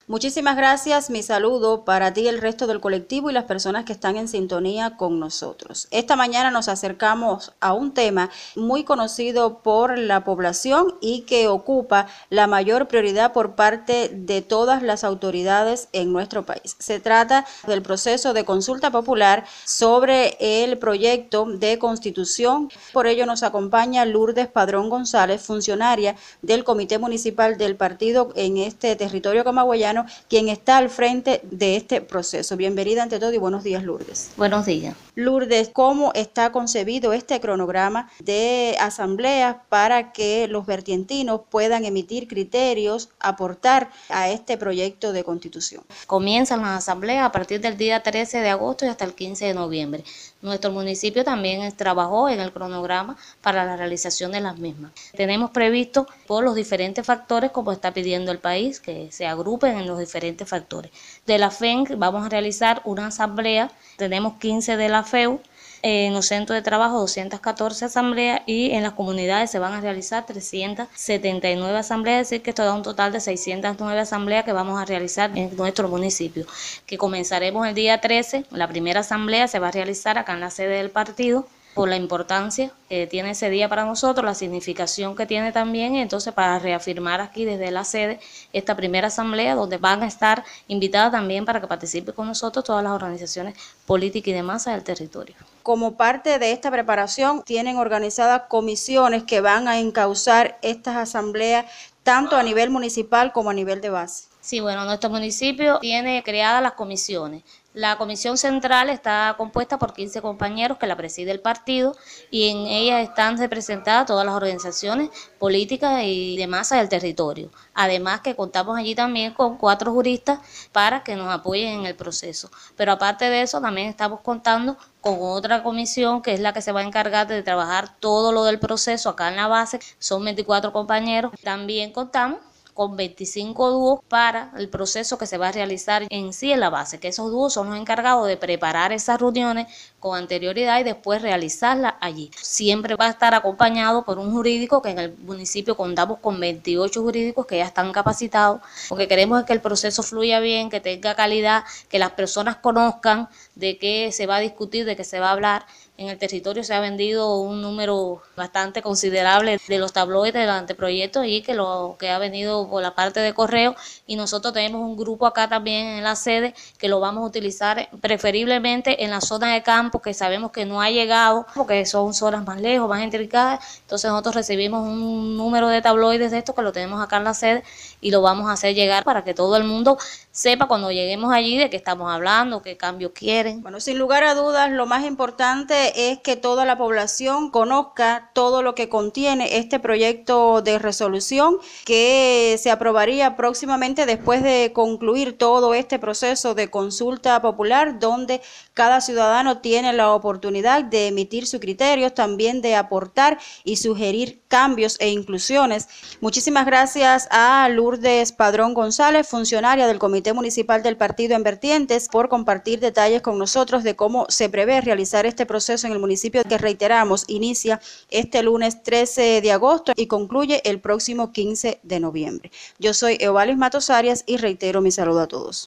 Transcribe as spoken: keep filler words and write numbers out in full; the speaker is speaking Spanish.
Muchísimas gracias, mi saludo para ti, el resto del colectivo y las personas que están en sintonía con nosotros. Esta mañana nos acercamos a un tema muy conocido por la población y que ocupa la mayor prioridad por parte de todas las autoridades en nuestro país. Se trata del proceso de consulta popular sobre el proyecto de constitución. Por ello nos acompaña Lourdes Padrón González, funcionaria del Comité Municipal del partido en este territorio camagüeyano, quien está al frente de este proceso. Bienvenida ante todo y buenos días, Lourdes. Buenos días. Lourdes, ¿cómo está concebido este cronograma de asambleas para que los vertientinos puedan emitir criterios, aportar a este proyecto de constitución? Comienzan las asambleas a partir del día trece de agosto y hasta el quince de noviembre. Nuestro municipio también trabajó en el cronograma para la realización de las mismas. Tenemos previsto por los diferentes factores, como está pidiendo el país, que se agrupen en los diferentes factores. De la F E N vamos a realizar una asamblea, tenemos quince de la F E U, en los centros de trabajo doscientas catorce asambleas y en las comunidades se van a realizar trescientas setenta y nueve asambleas, es decir que esto da un total de seiscientas nueve asambleas que vamos a realizar en nuestro municipio, que comenzaremos el día trece. La primera asamblea se va a realizar acá en la sede del partido, por la importancia que tiene ese día para nosotros, la significación que tiene también, entonces para reafirmar aquí desde la sede esta primera asamblea, donde van a estar invitadas también para que participen con nosotros todas las organizaciones políticas y de masa del territorio. Como parte de esta preparación, tienen organizadas comisiones que van a encauzar estas asambleas tanto a nivel municipal como a nivel de base. Sí, bueno, nuestro municipio tiene creadas las comisiones. La comisión central está compuesta por quince compañeros que la preside el partido y en ella están representadas todas las organizaciones políticas y de masa del territorio. Además que contamos allí también con cuatro juristas para que nos apoyen en el proceso. Pero aparte de eso también estamos contando con otra comisión que es la que se va a encargar de trabajar todo lo del proceso acá en la base. Son veinticuatro compañeros. También contamos con veinticinco dúos para el proceso que se va a realizar en sí en la base, que esos dúos son los encargados de preparar esas reuniones con anterioridad y después realizarlas allí. Siempre va a estar acompañado por un jurídico, que en el municipio contamos con veintiocho jurídicos que ya están capacitados, porque queremos que el proceso fluya bien, que tenga calidad, que las personas conozcan de qué se va a discutir, de qué se va a hablar. En el territorio se ha vendido un número bastante considerable de los tabloides del anteproyecto y que lo que ha venido por la parte de correo, y nosotros tenemos un grupo acá también en la sede que lo vamos a utilizar preferiblemente en la zona de campo, que sabemos que no ha llegado porque son zonas más lejos, más intricadas. Entonces nosotros recibimos un número de tabloides de estos que lo tenemos acá en la sede y lo vamos a hacer llegar para que todo el mundo sepa cuando lleguemos allí de qué estamos hablando, qué cambios quieren. Bueno, sin lugar a dudas, lo más importante es que toda la población conozca todo lo que contiene este proyecto de resolución que se aprobaría próximamente después de concluir todo este proceso de consulta popular, donde cada ciudadano tiene la oportunidad de emitir sus criterios, también de aportar y sugerir cambios e inclusiones. Muchísimas gracias a Lourdes Padrón González, funcionaria del Comité Municipal del Partido en Vertientes, por compartir detalles con nosotros de cómo se prevé realizar este proceso en el municipio, que reiteramos inicia este lunes trece de agosto y concluye el próximo quince de noviembre. Yo soy Eovalis Matos Arias y reitero mi saludo a todos.